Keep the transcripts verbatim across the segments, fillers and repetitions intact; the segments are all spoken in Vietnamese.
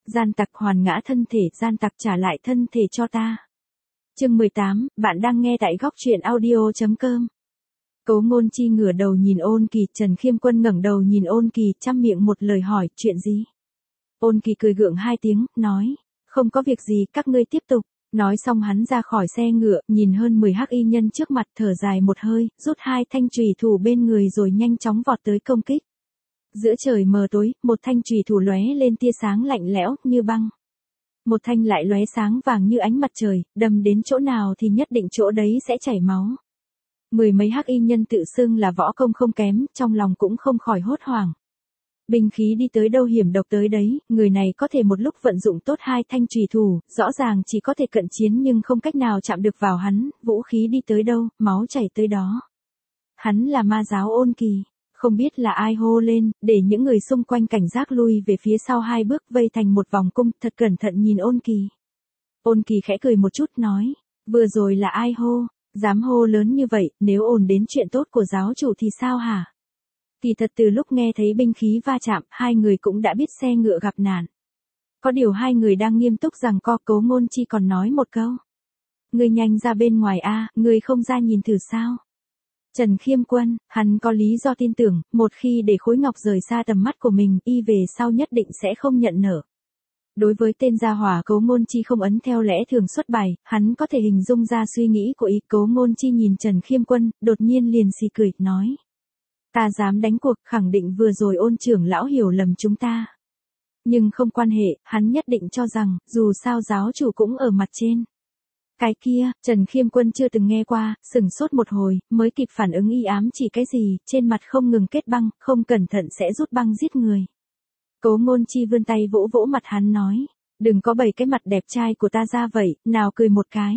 Gian tặc hoàn ngã thân thể, gian tặc trả lại thân thể cho ta. Chương mười tám, bạn đang nghe tại góc truyện audio chấm com. Cố Ngôn Chi ngửa đầu nhìn Ôn Kỳ, Trần Khiêm Quân ngẩng đầu nhìn Ôn Kỳ, chăm miệng một lời hỏi, chuyện gì? Ôn Kỳ cười gượng hai tiếng, nói, không có việc gì, các ngươi tiếp tục. Nói xong hắn ra khỏi xe ngựa, nhìn hơn mười hắc y nhân trước mặt, thở dài một hơi, rút hai thanh chùy thủ bên người rồi nhanh chóng vọt tới công kích. Giữa trời mờ tối, một thanh chùy thủ lóe lên tia sáng lạnh lẽo như băng. Một thanh lại lóe sáng vàng như ánh mặt trời, đâm đến chỗ nào thì nhất định chỗ đấy sẽ chảy máu. Mười mấy hắc y nhân tự xưng là võ công không kém, trong lòng cũng không khỏi hốt hoảng. Binh khí đi tới đâu hiểm độc tới đấy, người này có thể một lúc vận dụng tốt hai thanh chùy thủ, rõ ràng chỉ có thể cận chiến nhưng không cách nào chạm được vào hắn, vũ khí đi tới đâu, máu chảy tới đó. Hắn là ma giáo Ôn Kỳ, không biết là ai hô lên, để những người xung quanh cảnh giác lui về phía sau hai bước vây thành một vòng cung, thật cẩn thận nhìn Ôn Kỳ. Ôn Kỳ khẽ cười một chút nói, vừa rồi là ai hô, dám hô lớn như vậy, nếu ồn đến chuyện tốt của giáo chủ thì sao hả? Kỳ thật từ lúc nghe thấy binh khí va chạm, hai người cũng đã biết xe ngựa gặp nạn. Có điều hai người đang nghiêm túc rằng co. Cố Ngôn Chi còn nói một câu. Ngươi nhanh ra bên ngoài a, ngươi không ra nhìn thử sao? Trần Khiêm Quân, hắn có lý do tin tưởng, một khi để khối ngọc rời xa tầm mắt của mình, y về sau nhất định sẽ không nhận nở. Đối với tên gia hỏa Cố Ngôn Chi không ấn theo lẽ thường xuất bài, hắn có thể hình dung ra suy nghĩ của y. Cố Ngôn Chi nhìn Trần Khiêm Quân, đột nhiên liền xì cười, nói. Ta dám đánh cuộc, khẳng định vừa rồi Ôn trưởng lão hiểu lầm chúng ta. Nhưng không quan hệ, hắn nhất định cho rằng, dù sao giáo chủ cũng ở mặt trên. Cái kia, Trần Khiêm Quân chưa từng nghe qua, sửng sốt một hồi, mới kịp phản ứng y ám chỉ cái gì, trên mặt không ngừng kết băng, không cẩn thận sẽ rút băng giết người. Cố Ngôn Chi vươn tay vỗ vỗ mặt hắn nói, đừng có bày cái mặt đẹp trai của ta ra vậy, nào cười một cái.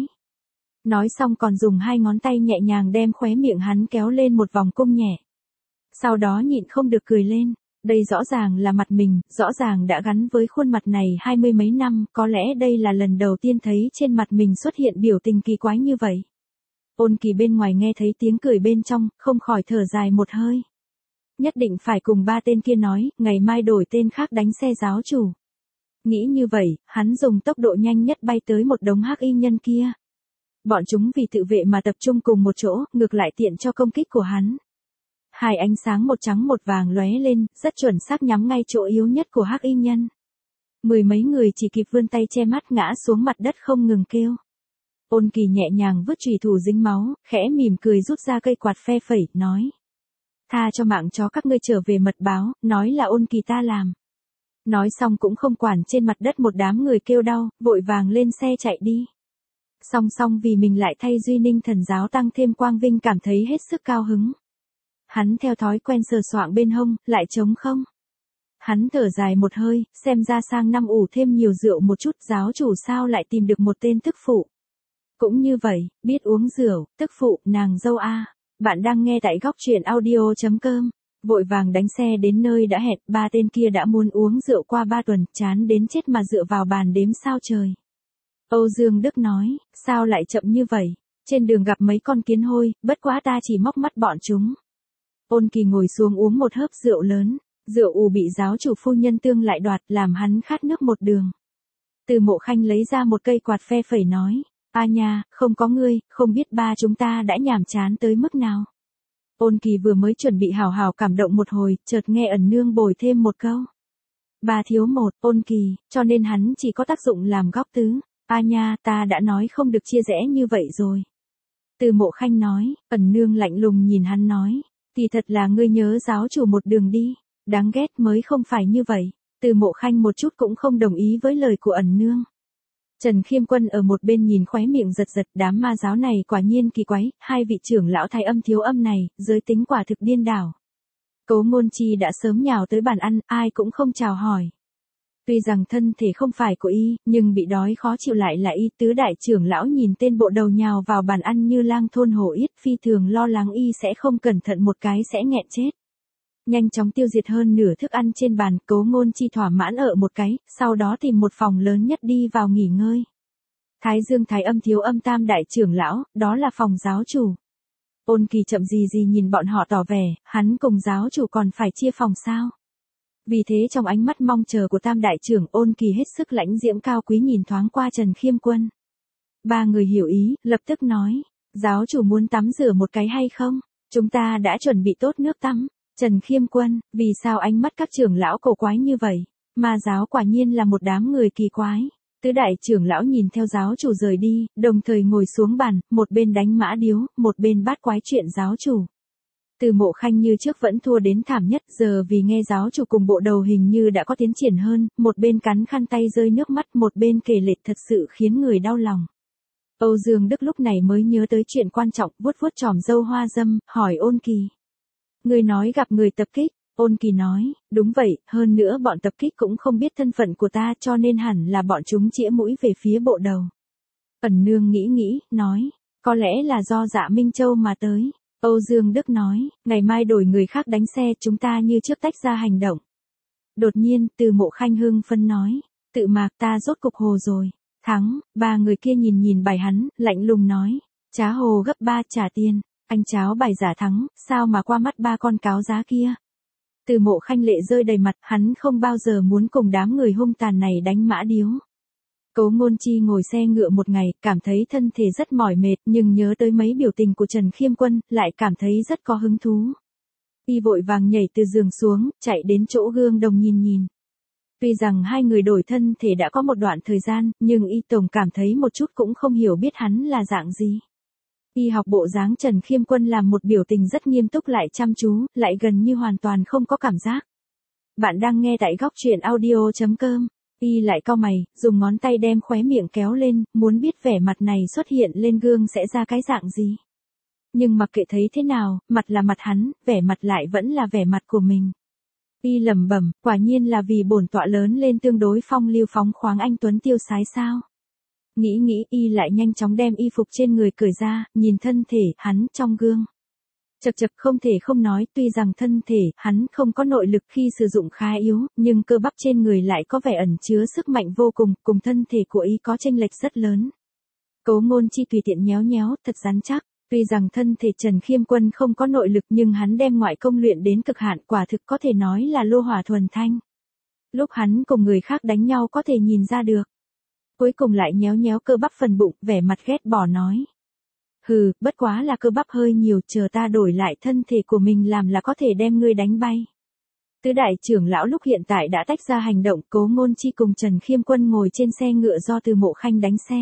Nói xong còn dùng hai ngón tay nhẹ nhàng đem khóe miệng hắn kéo lên một vòng cung nhẹ. Sau đó nhịn không được cười lên, đây rõ ràng là mặt mình, rõ ràng đã gắn với khuôn mặt này hai mươi mấy năm, có lẽ đây là lần đầu tiên thấy trên mặt mình xuất hiện biểu tình kỳ quái như vậy. Ôn Kỳ bên ngoài nghe thấy tiếng cười bên trong, không khỏi thở dài một hơi. Nhất định phải cùng ba tên kia nói, ngày mai đổi tên khác đánh xe giáo chủ. Nghĩ như vậy, hắn dùng tốc độ nhanh nhất bay tới một đống hắc y nhân kia. Bọn chúng vì tự vệ mà tập trung cùng một chỗ, ngược lại tiện cho công kích của hắn. Hai ánh sáng một trắng một vàng lóe lên, rất chuẩn xác nhắm ngay chỗ yếu nhất của hắc y nhân. Mười mấy người chỉ kịp vươn tay che mắt ngã xuống mặt đất không ngừng kêu. Ôn Kỳ nhẹ nhàng vứt chùy thủ dính máu, khẽ mỉm cười rút ra cây quạt phe phẩy, nói. Tha cho mạng chó các ngươi trở về mật báo, nói là Ôn Kỳ ta làm. Nói xong cũng không quản trên mặt đất một đám người kêu đau, vội vàng lên xe chạy đi. Song song vì mình lại thay Duy Ninh thần giáo tăng thêm quang vinh cảm thấy hết sức cao hứng. Hắn theo thói quen sờ soạng bên hông, lại trống không. Hắn thở dài một hơi, xem ra sang năm ủ thêm nhiều rượu một chút, giáo chủ sao lại tìm được một tên tức phụ. Cũng như vậy, biết uống rượu, tức phụ, nàng dâu a. Bạn đang nghe tại góc truyện audio chấm com. Vội vàng đánh xe đến nơi đã hẹn, ba tên kia đã muốn uống rượu qua ba tuần, chán đến chết mà dựa vào bàn đếm sao trời. Âu Dương Đức nói, sao lại chậm như vậy, trên đường gặp mấy con kiến hôi, bất quá ta chỉ móc mắt bọn chúng. Ôn Kỳ ngồi xuống uống một hớp rượu lớn, rượu ù bị giáo chủ phu nhân tương lại đoạt, làm hắn khát nước một đường. Từ Mộ Khanh lấy ra một cây quạt phe phẩy nói, a nha, không có ngươi, không biết ba chúng ta đã nhàm chán tới mức nào. Ôn Kỳ vừa mới chuẩn bị hào hào cảm động một hồi, chợt nghe ẩn nương bồi thêm một câu. Ba thiếu một, Ôn Kỳ, cho nên hắn chỉ có tác dụng làm góc tứ. A nha, ta đã nói không được chia rẽ như vậy rồi. Từ Mộ Khanh nói, ẩn nương lạnh lùng nhìn hắn nói. Thì thật là ngươi nhớ giáo chủ một đường đi, đáng ghét mới không phải như vậy. Từ Mộ Khanh một chút cũng không đồng ý với lời của ẩn nương. Trần Khiêm Quân ở một bên nhìn khóe miệng giật giật, đám ma giáo này quả nhiên kỳ quái, hai vị trưởng lão thái âm thiếu âm này, giới tính quả thực điên đảo. Cố Ngôn Chi đã sớm nhào tới bàn ăn, ai cũng không chào hỏi. Tuy rằng thân thể không phải của y, nhưng bị đói khó chịu lại là y. Tứ đại trưởng lão nhìn tên bộ đầu nhào vào bàn ăn như lang thôn hổ yết, phi thường lo lắng y sẽ không cẩn thận một cái sẽ nghẹn chết. Nhanh chóng tiêu diệt hơn nửa thức ăn trên bàn, Cố Ngôn Chi thỏa mãn ở một cái, sau đó tìm một phòng lớn nhất đi vào nghỉ ngơi. Thái Dương thái âm thiếu âm tam đại trưởng lão, đó là phòng giáo chủ. Ôn Kỳ chậm gì gì nhìn bọn họ tỏ vẻ, hắn cùng giáo chủ còn phải chia phòng sao? Vì thế trong ánh mắt mong chờ của Tam đại trưởng, Ôn Kỳ hết sức lãnh diễm cao quý nhìn thoáng qua Trần Khiêm Quân. Ba người hiểu ý, lập tức nói, giáo chủ muốn tắm rửa một cái hay không? Chúng ta đã chuẩn bị tốt nước tắm. Trần Khiêm Quân, vì sao ánh mắt các trưởng lão cổ quái như vậy? Ma giáo quả nhiên là một đám người kỳ quái. Tứ đại trưởng lão nhìn theo giáo chủ rời đi, đồng thời ngồi xuống bàn, một bên đánh mã điếu, một bên bát quái chuyện giáo chủ. Từ Mộ Khanh như trước vẫn thua đến thảm nhất, giờ vì nghe giáo chủ cùng bộ đầu hình như đã có tiến triển hơn, một bên cắn khăn tay rơi nước mắt, một bên kể lể thật sự khiến người đau lòng. Âu Dương Đức lúc này mới nhớ tới chuyện quan trọng, vuốt vuốt tròm râu hoa dâm, hỏi Ôn Kỳ. Người nói gặp người tập kích. Ôn Kỳ nói, đúng vậy, hơn nữa bọn tập kích cũng không biết thân phận của ta cho nên hẳn là bọn chúng chĩa mũi về phía bộ đầu. Ẩn Nương nghĩ nghĩ, nói, có lẽ là do Dạ Minh Châu mà tới. Âu Dương Đức nói, ngày mai đổi người khác đánh xe, chúng ta như trước tách ra hành động. Đột nhiên, Từ Mộ Khanh hưng phấn nói, Tự Mạc ta rốt cục hồ rồi. Thắng, ba người kia nhìn nhìn bài hắn, lạnh lùng nói, trá hồ gấp ba trả tiền, anh cháo bài giả thắng, sao mà qua mắt ba con cáo giá kia. Từ Mộ Khanh lệ rơi đầy mặt, hắn không bao giờ muốn cùng đám người hung tàn này đánh mã điếu. Cố Ngôn Chi ngồi xe ngựa một ngày, cảm thấy thân thể rất mỏi mệt, nhưng nhớ tới mấy biểu tình của Trần Khiêm Quân, lại cảm thấy rất có hứng thú. Y vội vàng nhảy từ giường xuống, chạy đến chỗ gương đồng nhìn nhìn. Tuy rằng hai người đổi thân thể đã có một đoạn thời gian, nhưng Y tổng cảm thấy một chút cũng không hiểu biết hắn là dạng gì. Y học bộ dáng Trần Khiêm Quân làm một biểu tình rất nghiêm túc lại chăm chú, lại gần như hoàn toàn không có cảm giác. Bạn đang nghe tại góc truyện audio chấm com. Y lại cau mày, dùng ngón tay đem khóe miệng kéo lên, muốn biết vẻ mặt này xuất hiện lên gương sẽ ra cái dạng gì. Nhưng mặc kệ thấy thế nào, mặt là mặt hắn, vẻ mặt lại vẫn là vẻ mặt của mình. Y lẩm bẩm, quả nhiên là vì bổn tọa lớn lên tương đối phong lưu phóng khoáng anh tuấn tiêu sái sao. Nghĩ nghĩ Y lại nhanh chóng đem y phục trên người cởi ra, nhìn thân thể hắn trong gương. Chật chật không thể không nói, tuy rằng thân thể hắn không có nội lực khi sử dụng khá yếu, nhưng cơ bắp trên người lại có vẻ ẩn chứa sức mạnh vô cùng, cùng thân thể của Y có chênh lệch rất lớn. Cố Ngôn Chi tùy tiện nhéo nhéo, thật rắn chắc. Tuy rằng thân thể Trần Khiêm Quân không có nội lực nhưng hắn đem ngoại công luyện đến cực hạn, quả thực có thể nói là lô hỏa thuần thanh. Lúc hắn cùng người khác đánh nhau có thể nhìn ra được. Cuối cùng lại nhéo nhéo cơ bắp phần bụng, vẻ mặt ghét bỏ nói. Hừ, bất quá là cơ bắp hơi nhiều, chờ ta đổi lại thân thể của mình làm là có thể đem ngươi đánh bay. Tứ đại trưởng lão lúc hiện tại đã tách ra hành động, Cố Ngôn Chi cùng Trần Khiêm Quân ngồi trên xe ngựa do Từ Mộ Khanh đánh xe.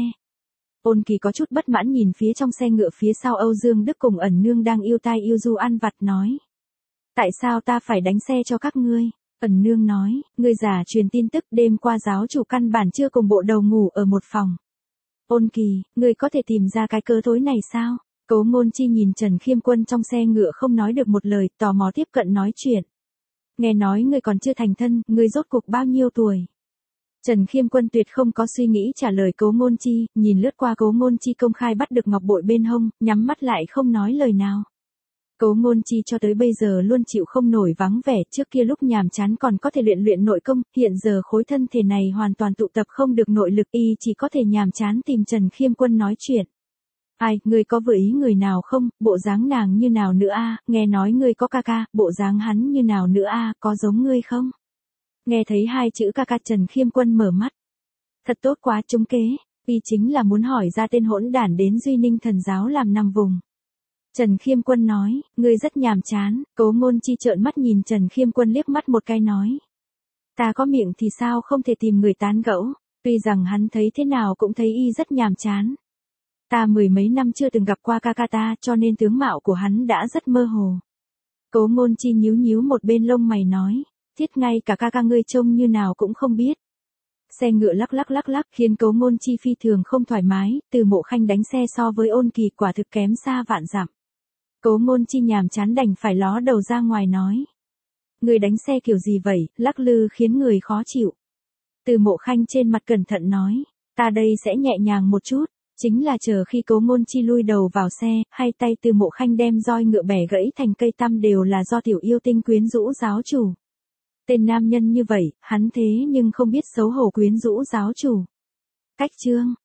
Ôn Kỳ có chút bất mãn nhìn phía trong xe ngựa phía sau Âu Dương Đức cùng Ẩn Nương đang yêu tai yêu du ăn vặt nói. Tại sao ta phải đánh xe cho các ngươi? Ẩn Nương nói, ngươi già truyền tin tức đêm qua giáo chủ căn bản chưa cùng bộ đầu ngủ ở một phòng. Ôn Kỳ, ngươi có thể tìm ra cái cớ thối này sao? Cố Ngôn Chi nhìn Trần Khiêm Quân trong xe ngựa không nói được một lời, tò mò tiếp cận nói chuyện. Nghe nói ngươi còn chưa thành thân, ngươi rốt cuộc bao nhiêu tuổi? Trần Khiêm Quân tuyệt không có suy nghĩ trả lời Cố Ngôn Chi, nhìn lướt qua Cố Ngôn Chi công khai bắt được ngọc bội bên hông, nhắm mắt lại không nói lời nào. Cố Ngôn Chi cho tới bây giờ luôn chịu không nổi vắng vẻ, trước kia lúc nhàm chán còn có thể luyện luyện nội công, hiện giờ khối thân thể này hoàn toàn tụ tập không được nội lực, y chỉ có thể nhàm chán tìm Trần Khiêm Quân nói chuyện. Ai, ngươi có vừa ý người nào không, bộ dáng nàng như nào nữa a, nghe nói ngươi có ca ca, bộ dáng hắn như nào nữa a, có giống ngươi không? Nghe thấy hai chữ ca ca Trần Khiêm Quân mở mắt. Thật tốt quá, trúng kế, y chính là muốn hỏi ra tên hỗn đản đến Duy Ninh Thần giáo làm nằm vùng. Trần Khiêm Quân nói, ngươi rất nhàm chán. Cố Ngôn Chi trợn mắt nhìn Trần Khiêm Quân liếc mắt một cái nói. Ta có miệng thì sao không thể tìm người tán gẫu, tuy rằng hắn thấy thế nào cũng thấy y rất nhàm chán. Ta mười mấy năm chưa từng gặp qua ca ca ta cho nên tướng mạo của hắn đã rất mơ hồ. Cố Ngôn Chi nhíu nhíu một bên lông mày nói, thiết ngay cả ca ca ngươi trông như nào cũng không biết. Xe ngựa lắc lắc lắc lắc khiến Cố Ngôn Chi phi thường không thoải mái, Từ Mộ Khanh đánh xe so với Ôn Kỳ quả thực kém xa vạn dặm. Cố Ngôn Chi nhàm chán đành phải ló đầu ra ngoài nói. Người đánh xe kiểu gì vậy, lắc lư khiến người khó chịu. Từ Mộ Khanh trên mặt cẩn thận nói, ta đây sẽ nhẹ nhàng một chút, chính là chờ khi Cố Ngôn Chi lui đầu vào xe, hai tay Từ Mộ Khanh đem roi ngựa bẻ gãy thành cây tăm đều là do tiểu yêu tinh quyến rũ giáo chủ. Tên nam nhân như vậy, hắn thế nhưng không biết xấu hổ quyến rũ giáo chủ. Cách chương